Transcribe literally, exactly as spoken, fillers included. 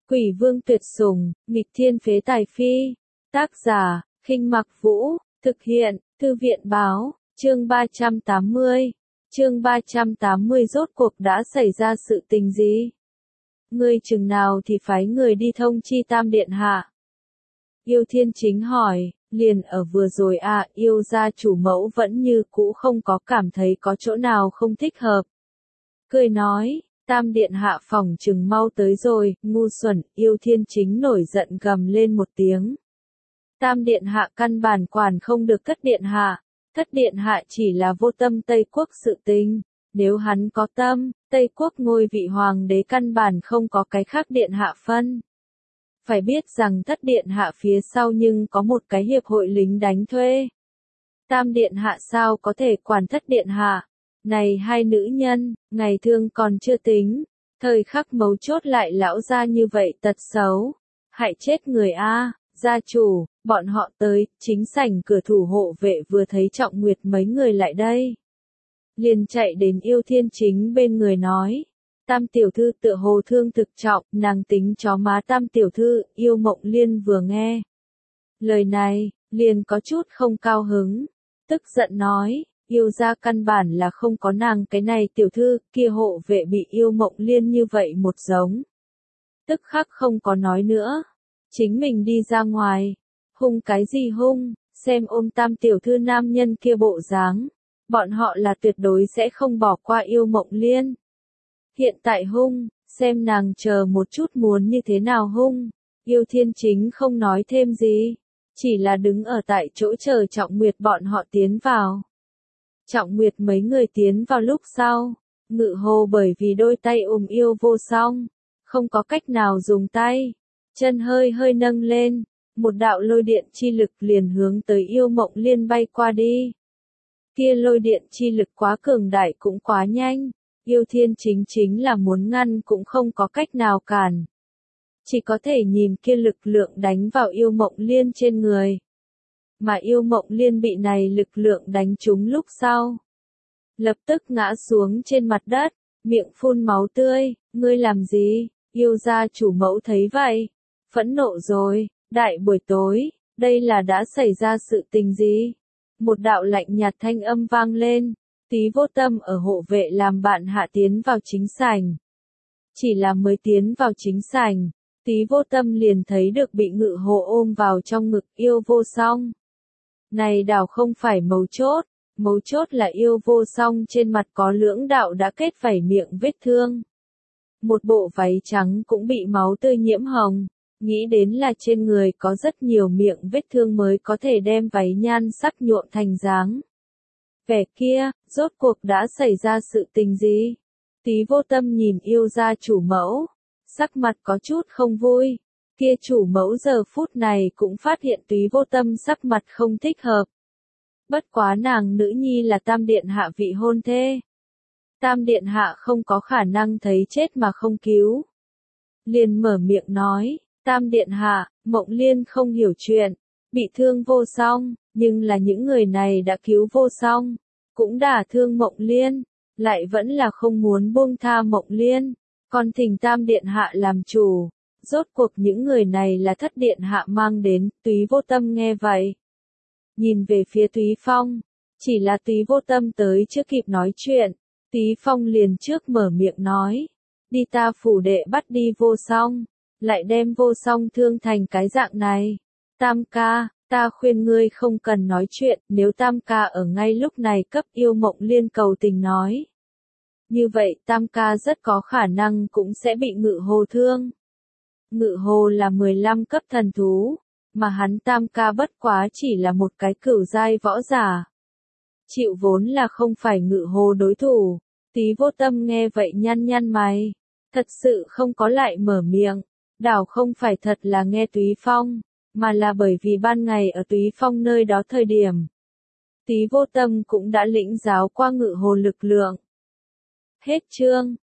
Quỷ vương tuyệt sủng, nghịch thiên phế tài phi. Tác giả, Khinh Mặc Vũ, thực hiện, Thư viện báo, chương ba trăm tám mươi. Chương ba trăm tám mươi rốt cuộc đã xảy ra sự tình gì? Ngươi chừng nào thì phái người đi thông chi Tam Điện Hạ? Yêu Thiên Chính hỏi, liền ở vừa rồi à, yêu gia chủ mẫu vẫn như cũ không có cảm thấy có chỗ nào không thích hợp. Cười nói, Tam Điện Hạ phòng chừng mau tới rồi, ngu xuẩn, Yêu Thiên Chính nổi giận gầm lên một tiếng. Tam Điện Hạ căn bản quản không được Thất Điện Hạ, Thất Điện Hạ chỉ là vô tâm Tây Quốc sự tình, nếu hắn có tâm, Tây Quốc ngôi vị hoàng đế căn bản không có cái khác Điện Hạ phân. Phải biết rằng Thất Điện Hạ phía sau nhưng có một cái hiệp hội lính đánh thuê. Tam Điện Hạ sao có thể quản Thất Điện Hạ? Này hai nữ nhân, ngày thương còn chưa tính, thời khắc mấu chốt lại lão ra như vậy tật xấu. Hại chết người a, gia chủ, bọn họ tới, chính sảnh cửa thủ hộ vệ vừa thấy Trọng Nguyệt mấy người lại đây. Liền chạy đến Yêu Thiên Chính bên người nói. Tam tiểu thư tựa hồ thương thực trọng, nàng tính chó má Tam tiểu thư, Yêu Mộng Liên vừa nghe. Lời này, liền có chút không cao hứng, tức giận nói, yêu gia căn bản là không có nàng cái này tiểu thư, kia hộ vệ bị Yêu Mộng Liên như vậy một giống. Tức khắc không có nói nữa, chính mình đi ra ngoài, hung cái gì hung, xem ôm Tam tiểu thư nam nhân kia bộ dáng, bọn họ là tuyệt đối sẽ không bỏ qua Yêu Mộng Liên. Hiện tại hung, xem nàng chờ một chút muốn như thế nào hung. Yêu Thiên Chính không nói thêm gì, chỉ là đứng ở tại chỗ chờ Trọng Nguyệt bọn họ tiến vào. Trọng Nguyệt mấy người tiến vào lúc sau, Ngự Hồ bởi vì đôi tay ôm Yêu Vô Song, không có cách nào dùng tay, chân hơi hơi nâng lên, một đạo lôi điện chi lực liền hướng tới Yêu Mộng Liên bay qua đi. Kia lôi điện chi lực quá cường đại cũng quá nhanh. Yêu Thiên Chính chính là muốn ngăn cũng không có cách nào cản. Chỉ có thể nhìn kia lực lượng đánh vào Yêu Mộng Liên trên người. Mà Yêu Mộng Liên bị này lực lượng đánh trúng lúc sau. Lập tức ngã xuống trên mặt đất, miệng phun máu tươi, ngươi làm gì? Yêu gia chủ mẫu thấy vậy. Phẫn nộ rồi, đại buổi tối, đây là đã xảy ra sự tình gì? Một đạo lạnh nhạt thanh âm vang lên. Tí Vô Tâm ở hộ vệ làm bạn hạ tiến vào chính sảnh. Chỉ là mới tiến vào chính sảnh, Tí Vô Tâm liền thấy được bị Ngự Hồ ôm vào trong ngực Yêu Vô Song. Này đảo không phải mấu chốt, mấu chốt là Yêu Vô Song trên mặt có lưỡng đạo đã kết vảy miệng vết thương. Một bộ váy trắng cũng bị máu tươi nhiễm hồng, nghĩ đến là trên người có rất nhiều miệng vết thương mới có thể đem váy nhan sắc nhuộm thành dáng. Vẻ kia, rốt cuộc đã xảy ra sự tình gì? Tí Vô Tâm nhìn Yêu gia chủ mẫu, sắc mặt có chút không vui. Kia chủ mẫu giờ phút này cũng phát hiện Tí Vô Tâm sắc mặt không thích hợp. Bất quá nàng nữ nhi là Tam Điện Hạ vị hôn thê. Tam Điện Hạ không có khả năng thấy chết mà không cứu. Liền mở miệng nói, Tam Điện Hạ, Mộng Liên không hiểu chuyện, bị thương Vô Song. Nhưng là những người này đã cứu Vô Song, cũng đả thương Mộng Liên, lại vẫn là không muốn buông tha Mộng Liên, còn thỉnh Tam Điện Hạ làm chủ. Rốt cuộc những người này là Thất Điện Hạ mang đến, Túy Vô Tâm nghe vậy. Nhìn về phía Túy Phong, chỉ là Túy Vô Tâm tới chưa kịp nói chuyện, Túy Phong liền trước mở miệng nói, đi ta phủ đệ bắt đi Vô Song, lại đem Vô Song thương thành cái dạng này. Tam ca, ta khuyên ngươi không cần nói chuyện, nếu Tam ca ở ngay lúc này cấp Yêu Mộng Liên cầu tình nói. Như vậy Tam ca rất có khả năng cũng sẽ bị Ngự Hồ thương. Ngự Hồ là mười lăm cấp thần thú, mà hắn Tam ca bất quá chỉ là một cái cửu giai võ giả. Chịu vốn là không phải Ngự Hồ đối thủ. Tí Vô Tâm nghe vậy nhăn nhăn mày, thật sự không có lại mở miệng, đảo không phải thật là nghe Túy Phong, mà là bởi vì ban ngày ở Túy Phong nơi đó thời điểm. Tí Vô Tâm cũng đã lĩnh giáo qua Ngự Hồ lực lượng. Hết chương.